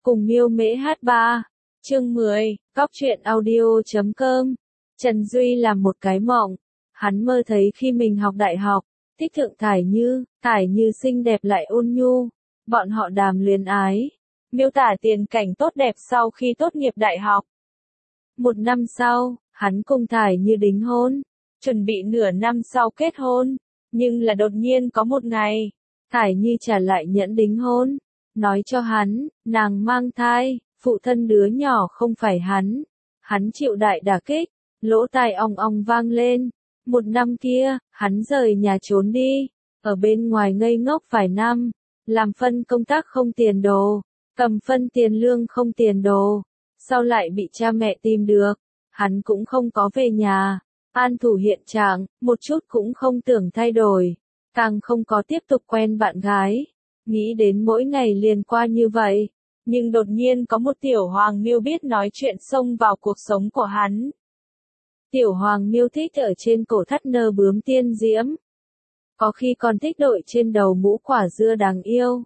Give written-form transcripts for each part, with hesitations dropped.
Cùng Miêu Mễ hát 3, chương 10, Cóc truyện audio.com. Trần Duy làm một cái mộng, hắn mơ thấy khi mình học đại học, thích thượng Thải Như xinh đẹp lại ôn nhu, bọn họ đàm luyến ái, miêu tả tiền cảnh tốt đẹp sau khi tốt nghiệp đại học. Một năm sau, hắn cùng Thải Như đính hôn, chuẩn bị nửa năm sau kết hôn, nhưng là đột nhiên có một ngày, Thải Như trả lại nhẫn đính hôn, nói cho hắn, nàng mang thai, phụ thân đứa nhỏ không phải hắn chịu đại đả kích, lỗ tai ong ong vang lên. Một năm kia, hắn rời nhà trốn đi, ở bên ngoài ngây ngốc vài năm, làm phân công tác không tiền đồ, cầm phân tiền lương không tiền đồ, sau lại bị cha mẹ tìm được, hắn cũng không có về nhà, an thủ hiện trạng, một chút cũng không tưởng thay đổi, càng không có tiếp tục quen bạn gái, nghĩ đến mỗi ngày liền qua như vậy, nhưng đột nhiên có một tiểu hoàng miêu biết nói chuyện xông vào cuộc sống của hắn. Tiểu hoàng miêu thích ở trên cổ thắt nơ bướm tiên diễm, có khi còn thích đội trên đầu mũ quả dưa đáng yêu.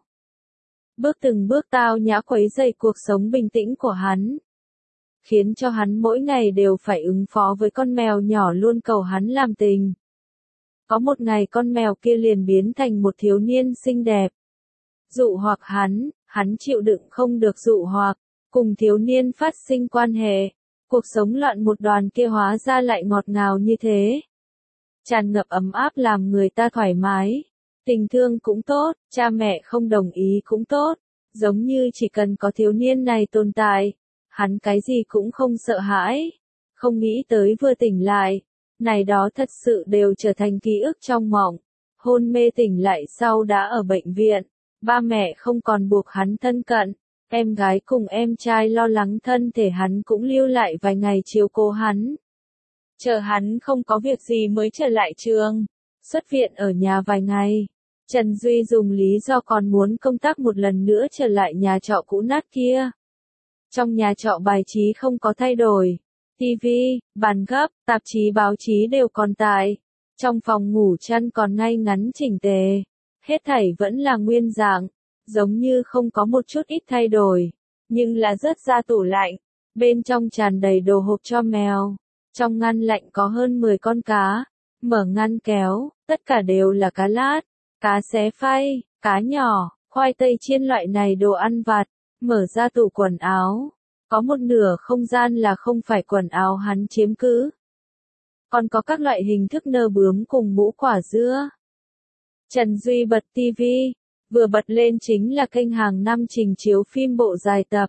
Từng bước tao nhã khuấy dậy cuộc sống bình tĩnh của hắn, khiến cho hắn mỗi ngày đều phải ứng phó với con mèo nhỏ luôn cầu hắn làm tình. Có một ngày con mèo kia liền biến thành một thiếu niên xinh đẹp, dụ hoặc hắn chịu đựng không được dụ hoặc, cùng thiếu niên phát sinh quan hệ. Cuộc sống loạn một đoàn kia hóa ra lại ngọt ngào như thế. Tràn ngập ấm áp làm người ta thoải mái. Tình thương cũng tốt, cha mẹ không đồng ý cũng tốt. Giống như chỉ cần có thiếu niên này tồn tại, hắn cái gì cũng không sợ hãi. Không nghĩ tới vừa tỉnh lại, này đó thật sự đều trở thành ký ức trong mộng. Hôn mê tỉnh lại sau đã ở bệnh viện, ba mẹ không còn buộc hắn thân cận. Em gái cùng em trai lo lắng thân thể hắn cũng lưu lại vài ngày chiếu cố hắn. Chờ hắn không có việc gì mới trở lại trường. Xuất viện ở nhà vài ngày. Trần Duy dùng lý do còn muốn công tác một lần nữa trở lại nhà trọ cũ nát kia. Trong nhà trọ bài trí không có thay đổi. TV, bàn gấp, tạp chí báo chí đều còn tại. Trong phòng ngủ chăn còn ngay ngắn chỉnh tề. Hết thảy vẫn là nguyên dạng. Giống như không có một chút ít thay đổi, nhưng là rớt ra tủ lạnh, bên trong tràn đầy đồ hộp cho mèo, trong ngăn lạnh có hơn 10 con cá, mở ngăn kéo, tất cả đều là cá lát, cá xé phay, cá nhỏ, khoai tây chiên loại này đồ ăn vặt, mở ra tủ quần áo, có một nửa không gian là không phải quần áo hắn chiếm cứ. Còn có các loại hình thức nơ bướm cùng mũ quả dưa. Trần Duy bật TV. Vừa bật lên chính là kênh hàng năm trình chiếu phim bộ dài tập.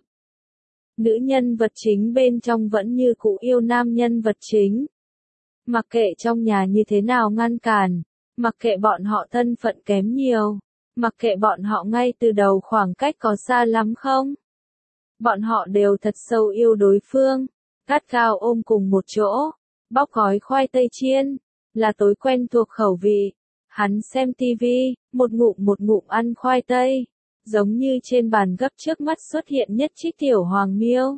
Nữ nhân vật chính bên trong vẫn như cũ yêu nam nhân vật chính. Mặc kệ trong nhà như thế nào ngăn cản, mặc kệ bọn họ thân phận kém nhiều, mặc kệ bọn họ ngay từ đầu khoảng cách có xa lắm không. Bọn họ đều thật sâu yêu đối phương, gắt gao ôm cùng một chỗ, bóc gói khoai tây chiên, là tối quen thuộc khẩu vị. Hắn xem tivi, một ngụm ăn khoai tây, giống như trên bàn gấp trước mắt xuất hiện nhất trích tiểu hoàng miêu.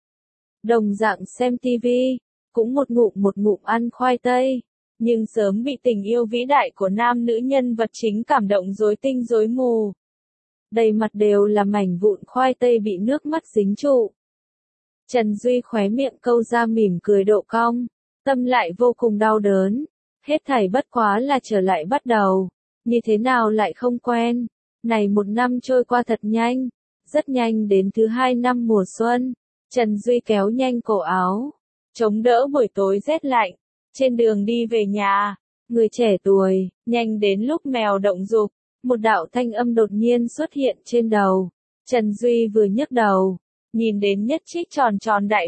Đồng dạng xem tivi, cũng một ngụm ăn khoai tây, nhưng sớm bị tình yêu vĩ đại của nam nữ nhân vật chính cảm động rối tinh rối mù. Đầy mặt đều là mảnh vụn khoai tây bị nước mắt dính trụ. Trần Duy khóe miệng câu ra mỉm cười độ cong, tâm lại vô cùng đau đớn. Hết thảy bất quá là trở lại bắt đầu, như thế nào lại không quen, này một năm trôi qua thật nhanh, rất nhanh đến thứ 2 năm mùa xuân, Trần Duy kéo nhanh cổ áo, chống đỡ buổi tối rét lạnh, trên đường đi về nhà, người trẻ tuổi, nhanh đến lúc mèo động dục, một đạo thanh âm đột nhiên xuất hiện trên đầu, Trần Duy vừa nhấc đầu, nhìn đến nhất trích tròn tròn đại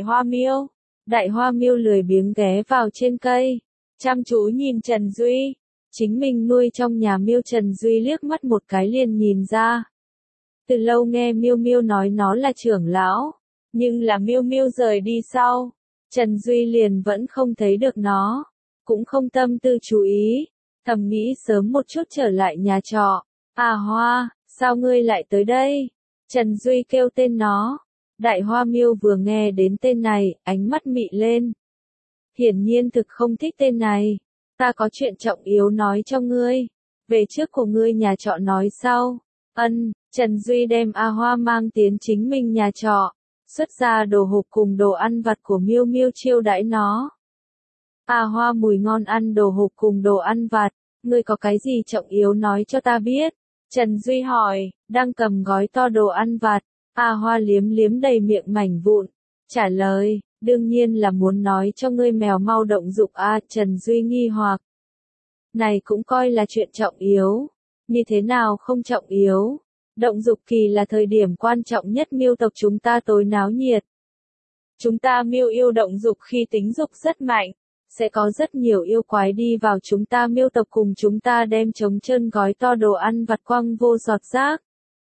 hoa miêu lười biếng ghé vào trên cây. Chăm chú nhìn Trần Duy, chính mình nuôi trong nhà miêu. Trần Duy liếc mắt một cái liền nhìn ra. Từ lâu nghe miêu miêu nói nó là trưởng lão, nhưng là miêu miêu rời đi sau, Trần Duy liền vẫn không thấy được nó, cũng không tâm tư chú ý, thầm nghĩ sớm một chút trở lại nhà trọ. À Hoa, sao ngươi lại tới đây? Trần Duy kêu tên nó. Đại hoa miêu vừa nghe đến tên này, ánh mắt mị lên. Hiển nhiên thực không thích tên này. Ta có chuyện trọng yếu nói cho ngươi. Về trước của ngươi nhà trọ nói sau. Trần Duy đem A Hoa mang tiến chính mình nhà trọ, xuất ra đồ hộp cùng đồ ăn vặt của Miêu Miêu chiêu đãi nó. A Hoa mùi ngon ăn đồ hộp cùng đồ ăn vặt, ngươi có cái gì trọng yếu nói cho ta biết. Trần Duy hỏi, đang cầm gói to đồ ăn vặt, A Hoa liếm liếm đầy miệng mảnh vụn, trả lời, đương nhiên là muốn nói cho ngươi mèo mau động dục a. Trần Duy nghi hoặc, này cũng coi là chuyện trọng yếu, như thế nào không trọng yếu, động dục kỳ là thời điểm quan trọng nhất miêu tộc chúng ta tối náo nhiệt. Chúng ta miêu yêu động dục khi tính dục rất mạnh, sẽ có rất nhiều yêu quái đi vào chúng ta miêu tộc cùng chúng ta đem trống trơn gói to đồ ăn vặt quăng vô giọt rác.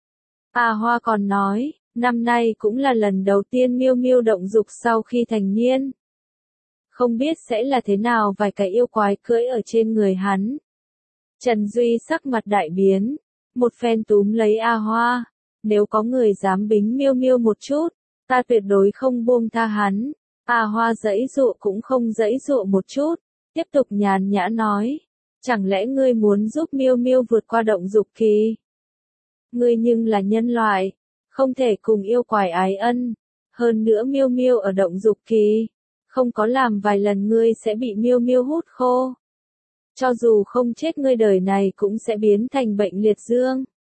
A Hoa còn nói, năm nay cũng là lần đầu tiên Miêu Miêu động dục sau khi thành niên. Không biết sẽ là thế nào vài cái yêu quái cưỡi ở trên người hắn. Trần Duy sắc mặt đại biến, một phen túm lấy A Hoa, nếu có người dám bính Miêu Miêu một chút, ta tuyệt đối không buông tha hắn. A Hoa giãy dụa cũng không giãy dụa một chút, tiếp tục nhàn nhã nói, chẳng lẽ ngươi muốn giúp Miêu Miêu vượt qua động dục kỳ? Ngươi nhưng là nhân loại, không thể cùng yêu quái ái ân, hơn nữa Miêu Miêu ở động dục kỳ, không có làm vài lần ngươi sẽ bị Miêu Miêu hút khô. Cho dù không chết ngươi đời này cũng sẽ biến thành bệnh liệt dương.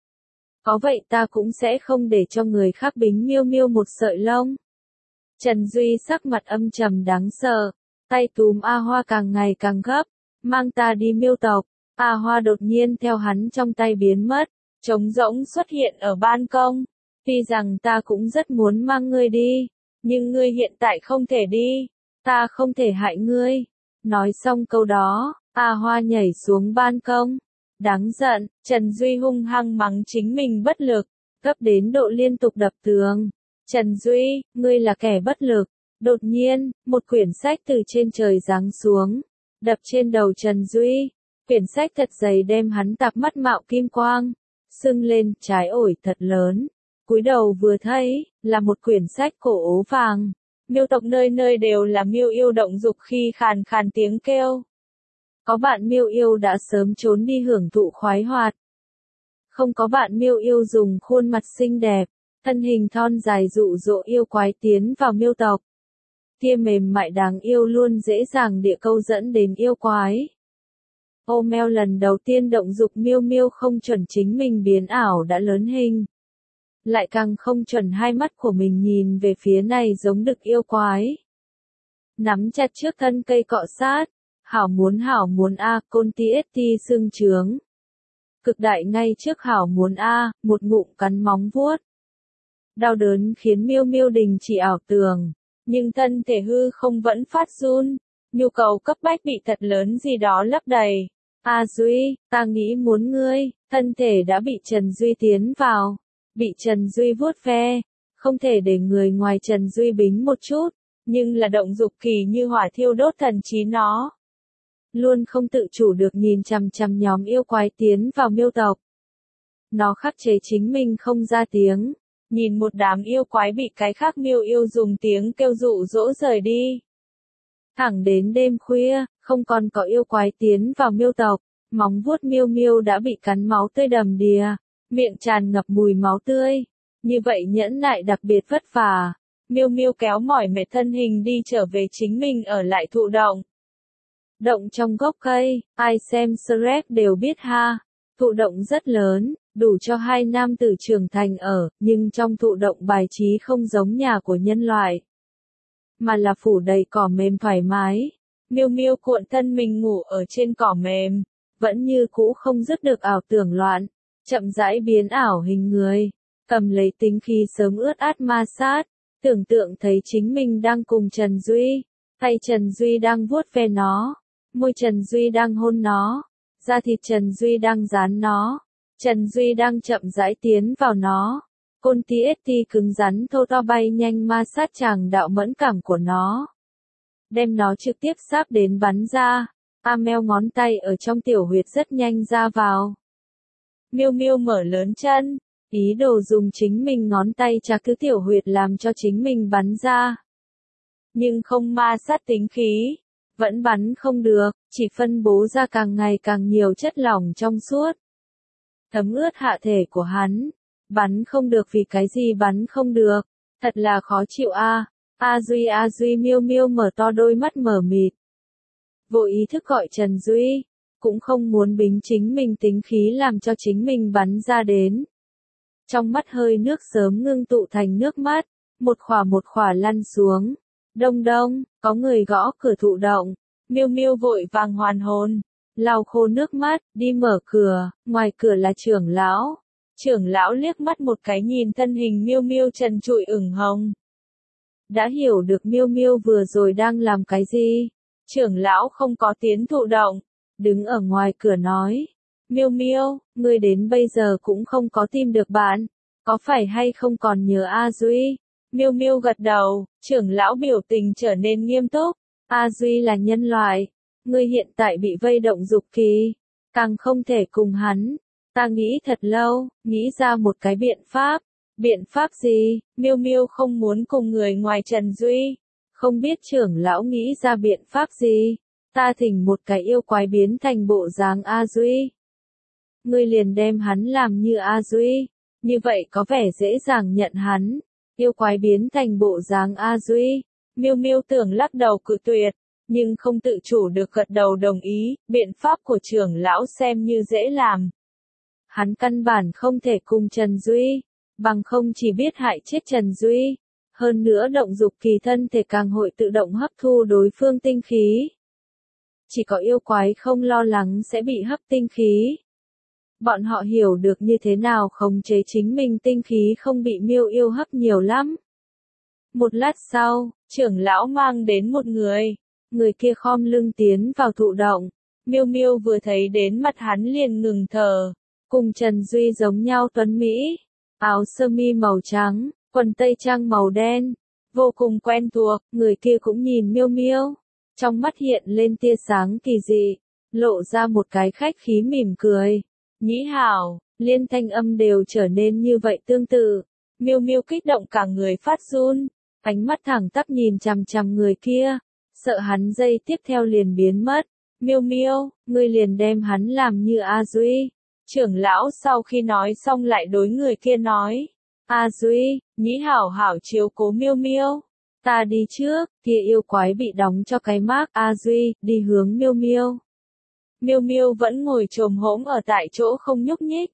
Có vậy ta cũng sẽ không để cho người khác bính Miêu Miêu một sợi lông. Trần Duy sắc mặt âm trầm đáng sợ, tay túm A Hoa càng ngày càng gấp, mang ta đi miêu tộc. A Hoa đột nhiên theo hắn trong tay biến mất, trống rỗng xuất hiện ở ban công. Tuy rằng ta cũng rất muốn mang ngươi đi, nhưng ngươi hiện tại không thể đi, ta không thể hại ngươi. Nói xong câu đó, A Hoa nhảy xuống ban công. Đáng giận, Trần Duy hung hăng mắng chính mình bất lực, gấp đến độ liên tục đập tường. Trần Duy, ngươi là kẻ bất lực. Đột nhiên, một quyển sách từ trên trời giáng xuống, đập trên đầu Trần Duy. Quyển sách thật dày đem hắn tạp mắt mạo kim quang, sưng lên, trái ổi thật lớn. Cúi đầu vừa thấy, là một quyển sách cổ ố vàng. Miêu tộc nơi nơi đều là miêu yêu động dục khi khàn khàn tiếng kêu. Có bạn miêu yêu đã sớm trốn đi hưởng thụ khoái hoạt. Không có bạn miêu yêu dùng khuôn mặt xinh đẹp, thân hình thon dài dụ dỗ yêu quái tiến vào miêu tộc. Tia mềm mại đáng yêu luôn dễ dàng địa câu dẫn đến yêu quái. Ô meo lần đầu tiên động dục miêu miêu không chuẩn chính mình biến ảo đã lớn hình. Lại càng không chuẩn hai mắt của mình nhìn về phía này giống đực yêu quái. Nắm chặt trước thân cây cọ sát, hảo muốn a, côn ti xương trướng. Cực đại ngay trước hảo muốn a, một ngụm cắn móng vuốt. Đau đớn khiến miêu miêu đình chỉ ảo tưởng, nhưng thân thể hư không vẫn phát run, nhu cầu cấp bách bị thật lớn gì đó lấp đầy. A Duy, ta nghĩ muốn ngươi, thân thể đã bị Trần Duy tiến vào, bị Trần Duy vuốt ve, không thể để người ngoài Trần Duy bính một chút, nhưng là động dục kỳ như hỏa thiêu đốt thần trí nó. Luôn không tự chủ được nhìn chằm chằm nhóm yêu quái tiến vào miêu tộc. Nó khắc chế chính mình không ra tiếng, nhìn một đám yêu quái bị cái khác miêu yêu dùng tiếng kêu dụ dỗ rời đi. Thẳng đến đêm khuya, không còn có yêu quái tiến vào miêu tộc, móng vuốt miêu miêu đã bị cắn máu tươi đầm đìa, miệng tràn ngập mùi máu tươi. Như vậy nhẫn nại đặc biệt vất vả. Miêu miêu kéo mỏi mệt thân hình đi trở về chính mình ở lại thụ động. Động trong gốc cây, ai xem Shrek đều biết ha. Thụ động rất lớn, đủ cho hai nam tử trưởng thành ở, nhưng trong thụ động bài trí không giống nhà của nhân loại, mà là phủ đầy cỏ mềm thoải mái. Miêu miêu cuộn thân mình ngủ ở trên cỏ mềm, vẫn như cũ không dứt được ảo tưởng loạn, chậm rãi biến ảo hình người, cầm lấy tính khí sớm ướt át ma sát, tưởng tượng thấy chính mình đang cùng Trần Duy, tay Trần Duy đang vuốt ve nó, môi Trần Duy đang hôn nó, da thịt Trần Duy đang dán nó, Trần Duy đang chậm rãi tiến vào nó. Côn ti cứng rắn thô to bay nhanh ma sát tràng đạo mẫn cảm của nó. Đem nó trực tiếp sáp đến bắn ra. Amel ngón tay ở trong tiểu huyệt rất nhanh ra vào. Miêu miêu mở lớn chân, ý đồ dùng chính mình ngón tay chà cứ tiểu huyệt làm cho chính mình bắn ra. Nhưng không ma sát tính khí, vẫn bắn không được, chỉ phân bố ra càng ngày càng nhiều chất lỏng trong suốt. thấm ướt hạ thể của hắn. Bắn không được vì cái gì bắn không được? Thật là khó chịu a. A Duy Miêu Miêu mở to đôi mắt mờ mịt. Vô ý thức gọi Trần Duy, cũng không muốn bính chính mình tính khí làm cho chính mình bắn ra đến. Trong mắt hơi nước sớm ngưng tụ thành nước mắt, một khỏa lăn xuống. Đông đông, có người gõ cửa thụ động. Miêu Miêu vội vàng hoàn hồn, lau khô nước mắt, đi mở cửa, ngoài cửa là trưởng lão. Trưởng lão liếc mắt một cái nhìn thân hình Miêu Miêu trần trụi ửng hồng. Đã hiểu được Miêu Miêu vừa rồi đang làm cái gì. Trưởng lão không có tiến thụ động, đứng ở ngoài cửa nói. Miêu Miêu, ngươi đến bây giờ cũng không có tìm được bạn, có phải hay không còn nhớ A Duy? Miêu Miêu gật đầu, trưởng lão biểu tình trở nên nghiêm túc. A Duy là nhân loại, ngươi hiện tại bị vây động dục kỳ, càng không thể cùng hắn. Ta nghĩ thật lâu, nghĩ ra một cái biện pháp. Biện pháp gì? Miêu Miêu không muốn cùng người ngoài Trần Duy. Không biết trưởng lão nghĩ ra biện pháp gì? Ta thỉnh một cái yêu quái biến thành bộ dáng A Duy. Ngươi liền đem hắn làm như A Duy. Như vậy có vẻ dễ dàng nhận hắn. Yêu quái biến thành bộ dáng A Duy. Miêu Miêu tưởng lắc đầu cự tuyệt, nhưng không tự chủ được gật đầu đồng ý. Biện pháp của trưởng lão xem như dễ làm. Hắn căn bản không thể cùng Trần Duy, bằng không chỉ biết hại chết Trần Duy. Hơn nữa động dục kỳ thân thể càng hội tự động hấp thu đối phương tinh khí. Chỉ có yêu quái không lo lắng sẽ bị hấp tinh khí. Bọn họ hiểu được như thế nào khống chế chính mình tinh khí không bị miêu yêu hấp nhiều lắm. Một lát sau, trưởng lão mang đến một người. Người kia khom lưng tiến vào thụ động. Miêu Miêu vừa thấy đến mặt hắn liền ngừng thở. Cùng Trần Duy giống nhau tuấn Mỹ. Áo sơ mi màu trắng, quần tây trang màu đen. Vô cùng quen thuộc, người kia cũng nhìn Miêu Miêu. Trong mắt hiện lên tia sáng kỳ dị, lộ ra một cái khách khí mỉm cười. Nhĩ hảo, liên thanh âm đều trở nên như vậy tương tự. Miêu Miêu kích động cả người phát run, ánh mắt thẳng tắp nhìn chằm chằm người kia, sợ hắn giây tiếp theo liền biến mất. Miêu Miêu, ngươi liền đem hắn làm như A Duy. Trưởng lão sau khi nói xong lại đối người kia nói. A Duy, nhĩ hảo hảo chiếu cố Miêu Miêu. Ta đi trước, kia yêu quái bị đóng cho cái mác A Duy, đi hướng Miêu Miêu. Miêu Miêu vẫn ngồi chồm hổm ở tại chỗ không nhúc nhích.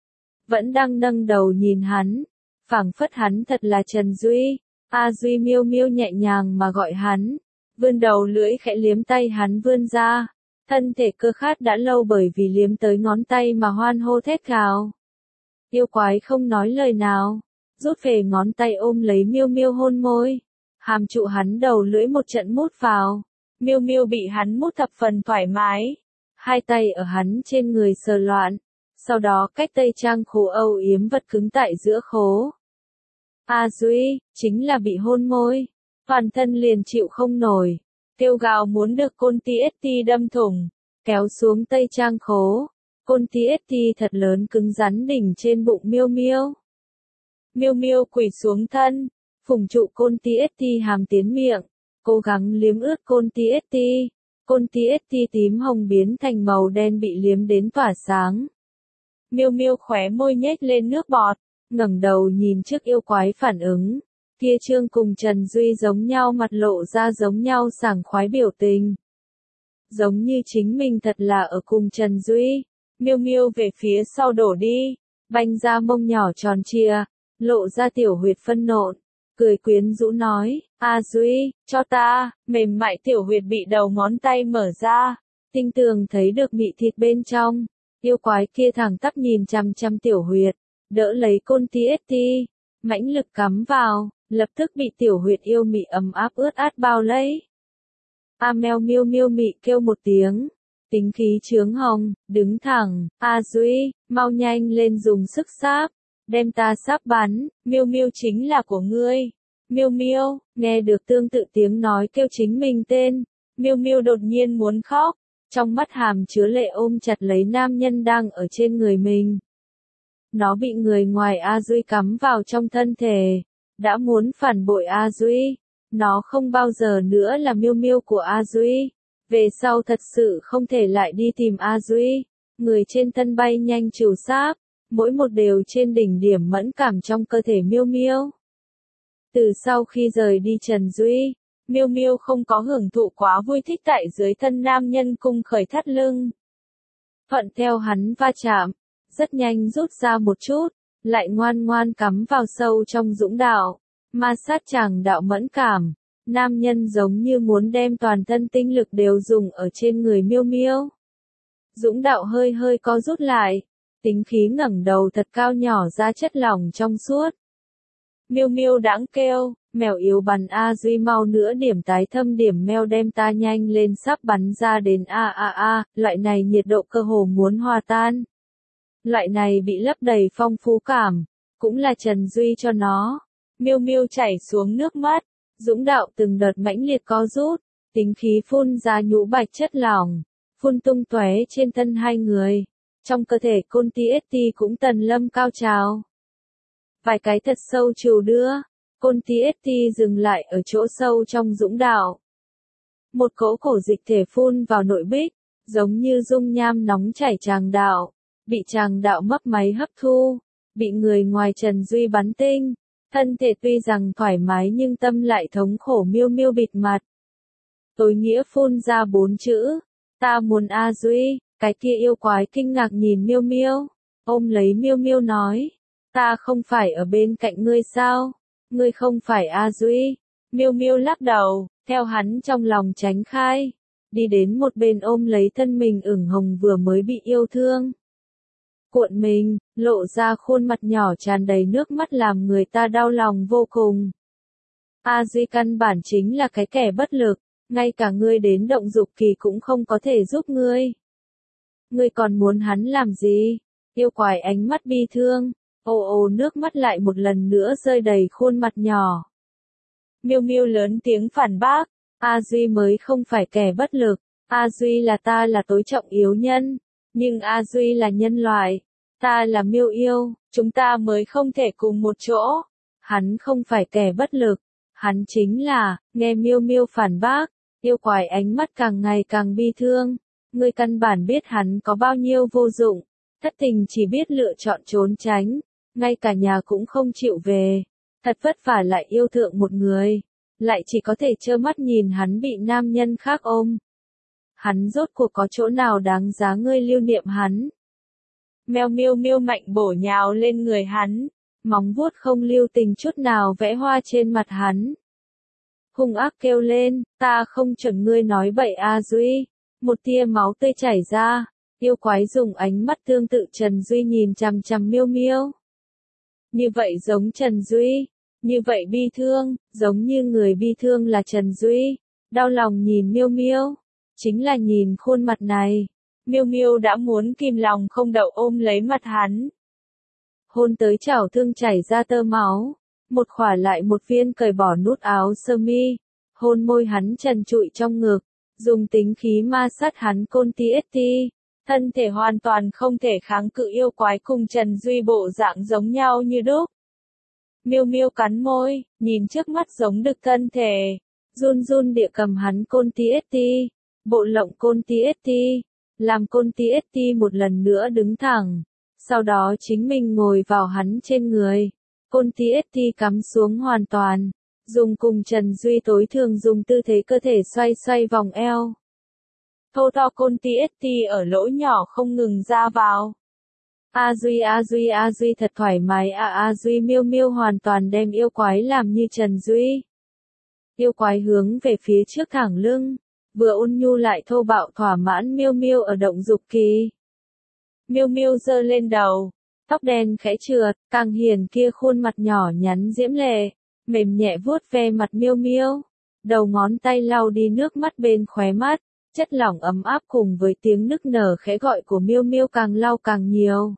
Vẫn đang nâng đầu nhìn hắn, phảng phất hắn thật là Trần Duy. A Duy Miêu Miêu nhẹ nhàng mà gọi hắn, vươn đầu lưỡi khẽ liếm tay hắn vươn ra. Thân thể cơ khát đã lâu bởi vì liếm tới ngón tay mà hoan hô thét gào. Yêu quái không nói lời nào, rút về ngón tay ôm lấy Miêu Miêu hôn môi. Hàm trụ hắn đầu lưỡi một trận mút vào. Miêu Miêu bị hắn mút thập phần thoải mái. Hai tay ở hắn trên người sờ loạn. Sau đó cách tây trang khố âu yếm vật cứng tại giữa khố. A Duy, chính là bị hôn môi. Toàn thân liền chịu không nổi. Kêu gào muốn được côn TST đâm thủng. Kéo xuống tây trang khố. Côn TST thật lớn cứng rắn đỉnh trên bụng Miêu Miêu. Miêu Miêu quỳ xuống thân. Phùng trụ côn TST hàm tiến miệng, cố gắng liếm ướt côn TST. Côn TST tím hồng biến thành màu đen bị liếm đến tỏa sáng. Miêu Miêu khóe môi nhếch lên nước bọt, ngẩng đầu nhìn trước yêu quái phản ứng. Kia Trương cùng Trần Duy giống nhau mặt lộ ra giống nhau sảng khoái biểu tình. Giống như chính mình thật là ở cùng Trần Duy. Miêu Miêu về phía sau đổ đi, banh ra mông nhỏ tròn trịa, lộ ra tiểu huyệt phân nộn. Cười quyến rũ nói, A Duy, cho ta, mềm mại tiểu huyệt bị đầu ngón tay mở ra, tinh tường thấy được mị thịt bên trong. Yêu quái kia thẳng tắp nhìn chằm chằm tiểu huyệt, đỡ lấy côn TST, mãnh lực cắm vào, lập tức bị tiểu huyệt yêu mị ấm áp ướt át bao lấy. A Mèo Miêu Miêu mị kêu một tiếng, tính khí chướng hồng, đứng thẳng. A Duy, mau nhanh lên dùng sức sáp. Đem ta sáp bắn, Miêu Miêu chính là của ngươi. Miêu Miêu, nghe được tương tự tiếng nói kêu chính mình tên. Miêu Miêu đột nhiên muốn khóc, trong mắt hàm chứa lệ ôm chặt lấy nam nhân đang ở trên người mình. Nó bị người ngoài A Duy cắm vào trong thân thể, đã muốn phản bội A Duy. Nó không bao giờ nữa là Miêu Miêu của A Duy. Về sau thật sự không thể lại đi tìm A Duy. người trên thân bay nhanh trừ sáp, mỗi một đều trên đỉnh điểm mẫn cảm trong cơ thể Miêu Miêu. Từ sau khi rời đi Trần Duy, Miêu Miêu không có hưởng thụ quá vui thích tại dưới thân nam nhân cung khởi thắt lưng. Thuận theo hắn va chạm, rất nhanh rút ra một chút, lại ngoan ngoan cắm vào sâu trong dũng đạo, ma sát chàng đạo mẫn cảm. Nam nhân giống như muốn đem toàn thân tinh lực đều dùng ở trên người Miêu Miêu. Dũng đạo hơi hơi co rút lại, tính khí ngẩng đầu thật cao nhỏ ra chất lỏng trong suốt. Miêu Miêu đãng kêu, mèo yếu bắn a Duy mau nữa điểm tái thâm điểm meo đem ta nhanh lên sắp bắn ra đến a, loại này nhiệt độ cơ hồ muốn hòa tan. Loại này bị lấp đầy phong phú cảm, cũng là Trần Duy cho nó. Miêu Miêu chảy xuống nước mắt, dũng đạo từng đợt mãnh liệt co rút, tính khí phun ra nhũ bạch chất lỏng, phun tung tóe trên thân hai người. Trong cơ thể Côn Tiết cũng tần lâm cao trào. Vài cái thật sâu trù đưa, Côn Tiết dừng lại ở chỗ sâu trong dũng đạo. Một cỗ cổ dịch thể phun vào nội bích, giống như dung nham nóng chảy tràng đạo, bị tràng đạo mấp máy hấp thu, bị người ngoài Trần Duy bắn tinh. Thân thể tuy rằng thoải mái nhưng tâm lại thống khổ Miêu Miêu bịt mặt. Tối nghĩa phun ra 4 chữ, ta muốn A Duy, cái kia yêu quái kinh ngạc nhìn Miêu Miêu, ôm lấy Miêu Miêu nói, ta không phải ở bên cạnh ngươi sao, ngươi không phải A Duy. Miêu Miêu lắc đầu, theo hắn trong lòng tránh khai, đi đến một bên ôm lấy thân mình ửng hồng vừa mới bị yêu thương. Cuộn mình, lộ ra khuôn mặt nhỏ tràn đầy nước mắt làm người ta đau lòng vô cùng. A Duy căn bản chính là cái kẻ bất lực, ngay cả ngươi đến động dục kỳ cũng không có thể giúp ngươi. Ngươi còn muốn hắn làm gì? Yêu quái ánh mắt bi thương, ồ nước mắt lại một lần nữa rơi đầy khuôn mặt nhỏ. Miêu Miêu lớn tiếng phản bác, A Duy mới không phải kẻ bất lực, A Duy là ta là tối trọng yếu nhân. Nhưng A Duy là nhân loại, ta là Miêu Yêu, chúng ta mới không thể cùng một chỗ. Hắn không phải kẻ bất lực, hắn chính là, nghe Miêu Miêu phản bác, yêu quái ánh mắt càng ngày càng bi thương. Ngươi căn bản biết hắn có bao nhiêu vô dụng, thất tình chỉ biết lựa chọn trốn tránh, ngay cả nhà cũng không chịu về. Thật vất vả lại yêu thượng một người, lại chỉ có thể trơ mắt nhìn hắn bị nam nhân khác ôm. Hắn rốt cuộc có chỗ nào đáng giá ngươi lưu niệm hắn? Mèo Miêu Miêu mạnh bổ nhào lên người hắn, móng vuốt không lưu tình chút nào vẽ hoa trên mặt hắn. Hung ác kêu lên, ta không chuẩn ngươi nói bậy A Duy. Một tia máu tươi chảy ra, yêu quái dùng ánh mắt tương tự Trần Duy nhìn chằm chằm Miêu Miêu. Như vậy giống Trần Duy, như vậy bi thương, giống như người bi thương là Trần Duy. Đau lòng nhìn Miêu Miêu. Chính là nhìn khuôn mặt này, Miêu Miêu đã muốn kìm lòng không đậu ôm lấy mặt hắn. Hôn tới chảo thương chảy ra tơ máu, một khỏa lại một viên cởi bỏ nút áo sơ mi, hôn môi hắn trần trụi trong ngực, dùng tính khí ma sát hắn Côn Tiết, thân thể hoàn toàn không thể kháng cự yêu quái cùng Trần Duy bộ dạng giống nhau như đúc. Miêu Miêu cắn môi, nhìn trước mắt giống đực thân thể, run run địa cầm hắn Côn Tiết. Bộ lộng Côn Tiết, làm Côn Tiết một lần nữa đứng thẳng, sau đó chính mình ngồi vào hắn trên người. Côn Tiết cắm xuống hoàn toàn, dùng cùng Trần Duy tối thường dùng tư thế cơ thể xoay xoay vòng eo. Thô to Côn Tiết ở lỗ nhỏ không ngừng ra vào. A Duy thật thoải mái A Duy. Miêu Miêu hoàn toàn đem yêu quái làm như Trần Duy. Yêu quái hướng về phía trước thẳng lưng, vừa ôn nhu lại thô bạo thỏa mãn Miêu Miêu ở động dục kỳ. Miêu Miêu giơ lên đầu, tóc đen khẽ trượt, càng hiền kia khuôn mặt nhỏ nhắn diễm lệ, mềm nhẹ vuốt ve mặt Miêu Miêu, đầu ngón tay lau đi nước mắt bên khóe mắt, chất lỏng ấm áp cùng với tiếng nức nở khẽ gọi của Miêu Miêu càng lau càng nhiều.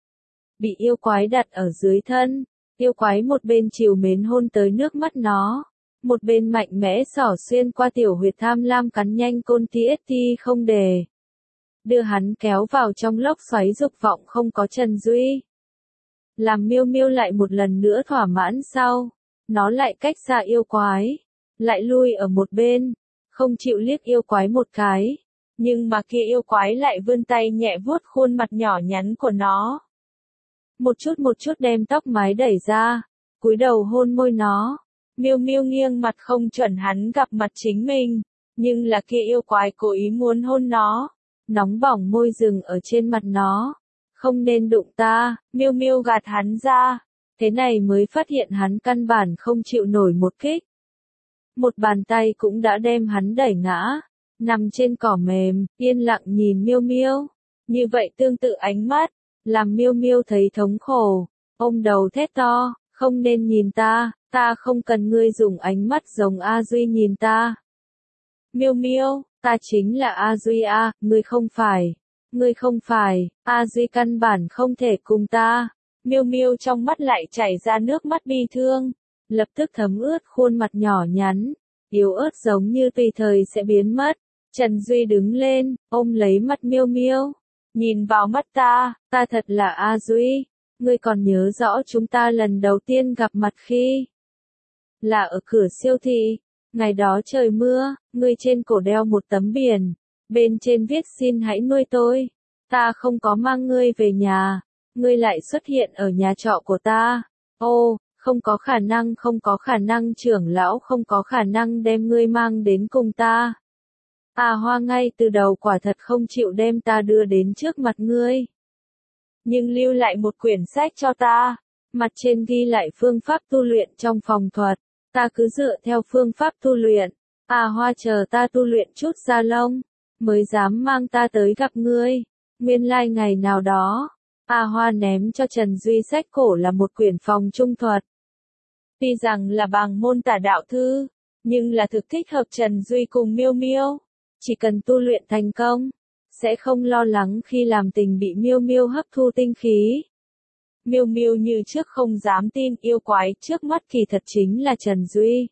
Bị yêu quái đặt ở dưới thân, yêu quái một bên trìu mến hôn tới nước mắt nó, một bên mạnh mẽ xỏ xuyên qua tiểu huyệt tham lam cắn nhanh Côn Tiết không để. Đưa hắn kéo vào trong lốc xoáy dục vọng không có Trần Duy. Làm Miêu Miêu lại một lần nữa thỏa mãn sau, nó lại cách xa yêu quái, lại lui ở một bên, không chịu liếc yêu quái một cái, Nhưng mà kia yêu quái lại vươn tay nhẹ vuốt khuôn mặt nhỏ nhắn của nó. Một chút đem tóc mái đẩy ra, cúi đầu hôn môi nó. Miêu Miêu nghiêng mặt không chuẩn hắn gặp mặt chính mình, nhưng là kia yêu quái cố ý muốn hôn nó. Nóng bỏng môi dừng ở trên mặt nó. Không nên đụng ta, Miêu Miêu gạt hắn ra. Thế này mới phát hiện hắn căn bản không chịu nổi một kích. Một bàn tay cũng đã đem hắn đẩy ngã, nằm trên cỏ mềm, yên lặng nhìn Miêu Miêu. Như vậy tương tự ánh mắt, làm Miêu Miêu thấy thống khổ, ôm đầu thét to, không nên nhìn ta, ta không cần ngươi dùng ánh mắt giống A Duy nhìn ta. Miêu Miêu, ta chính là A Duy a, ngươi không phải, A Duy căn bản không thể cùng ta. Miêu Miêu trong mắt lại chảy ra nước mắt bi thương, lập tức thấm ướt khuôn mặt nhỏ nhắn, yếu ớt giống như tùy thời sẽ biến mất. Trần Duy đứng lên, ôm lấy mắt Miêu Miêu, nhìn vào mắt ta thật là A Duy, ngươi còn nhớ rõ chúng ta lần đầu tiên gặp mặt khi là ở cửa siêu thị, ngày đó trời mưa, ngươi trên cổ đeo một tấm biển, bên trên viết xin hãy nuôi tôi, ta không có mang ngươi về nhà, ngươi lại xuất hiện ở nhà trọ của ta, ô, không có khả năng trưởng lão không có khả năng đem ngươi mang đến cùng ta. A Hoa ngay từ đầu quả thật không chịu đem ta đưa đến trước mặt ngươi. Nhưng lưu lại một quyển sách cho ta, mặt trên ghi lại phương pháp tu luyện trong phòng thuật, ta cứ dựa theo phương pháp tu luyện. A Hoa chờ ta tu luyện chút da lông, mới dám mang ta tới gặp ngươi. Nguyên lai ngày nào đó, A Hoa ném cho Trần Duy sách cổ là một quyển phòng trung thuật. Tuy rằng là bằng môn tả đạo thư, nhưng là thực thích hợp Trần Duy cùng Miêu Miêu. Chỉ cần tu luyện thành công, sẽ không lo lắng khi làm tình bị Miêu Miêu hấp thu tinh khí. Miêu Miêu như trước không dám tin yêu quái trước mắt kỳ thật chính là Trần Duy.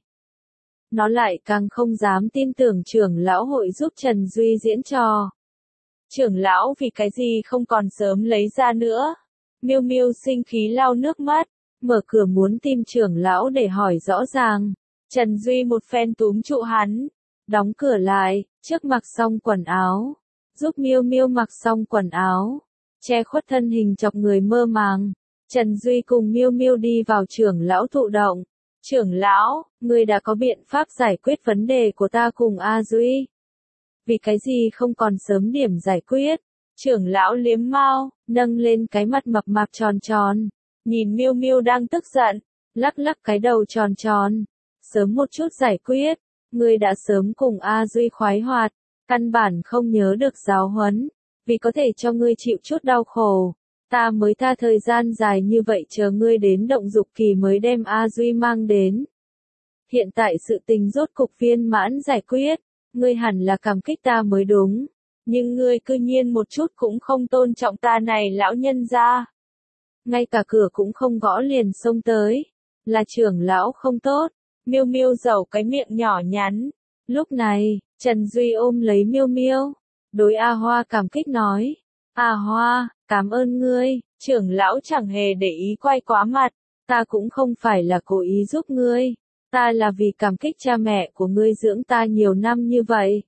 Nó lại càng không dám tin tưởng trưởng lão hội giúp Trần Duy diễn trò. Trưởng lão vì cái gì không còn sớm lấy ra nữa. Miêu Miêu sinh khí lau nước mắt, mở cửa muốn tìm trưởng lão để hỏi rõ ràng. Trần Duy một phen túm trụ hắn, đóng cửa lại, trước mặc xong quần áo, giúp Miêu Miêu mặc xong quần áo, che khuất thân hình chọc người mơ màng. Trần Duy cùng Miêu Miêu đi vào trưởng lão thụ động. Trưởng lão, ngươi đã có biện pháp giải quyết vấn đề của ta cùng A Duy. Vì cái gì không còn sớm điểm giải quyết? Trưởng lão liếm mao, nâng lên cái mặt mập mạp tròn tròn, nhìn Miêu Miêu đang tức giận, lắc lắc cái đầu tròn tròn. Sớm một chút giải quyết, ngươi đã sớm cùng A Duy khoái hoạt, căn bản không nhớ được giáo huấn, vì có thể cho ngươi chịu chút đau khổ. Ta mới tha thời gian dài như vậy chờ ngươi đến động dục kỳ mới đem A Duy mang đến. Hiện tại sự tình rốt cục viên mãn giải quyết, ngươi hẳn là cảm kích ta mới đúng. Nhưng ngươi cư nhiên một chút cũng không tôn trọng ta này lão nhân gia. Ngay cả cửa cũng không gõ liền xông tới. Là trưởng lão không tốt. Miêu Miêu giầu cái miệng nhỏ nhắn. Lúc này, Trần Duy ôm lấy Miêu Miêu. Đối A Hoa cảm kích nói. A Hoa, cảm ơn ngươi, trưởng lão chẳng hề để ý quay quá mặt. Ta cũng không phải là cố ý giúp ngươi. Ta là vì cảm kích cha mẹ của ngươi dưỡng ta nhiều năm như vậy.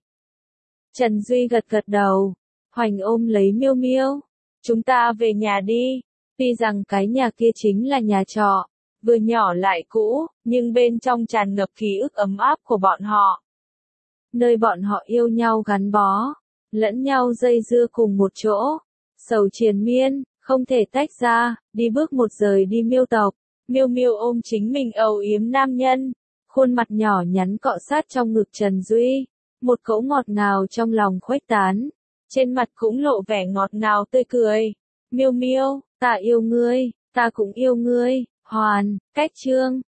Trần Duy gật gật đầu, hoành ôm lấy Miêu Miêu. Chúng ta về nhà đi. Tuy rằng cái nhà kia chính là nhà trọ, vừa nhỏ lại cũ, nhưng bên trong tràn ngập ký ức ấm áp của bọn họ. Nơi bọn họ yêu nhau gắn bó, lẫn nhau dây dưa cùng một chỗ, sầu triền miên, không thể tách ra, đi bước một rời đi Miêu tộc. Miêu Miêu ôm chính mình âu yếm nam nhân, khuôn mặt nhỏ nhắn cọ sát trong ngực Trần Duy, một cỗ ngọt ngào trong lòng khuếch tán, trên mặt cũng lộ vẻ ngọt ngào tươi cười. Miêu Miêu, ta yêu ngươi, ta cũng yêu ngươi. Hoàn, cách chương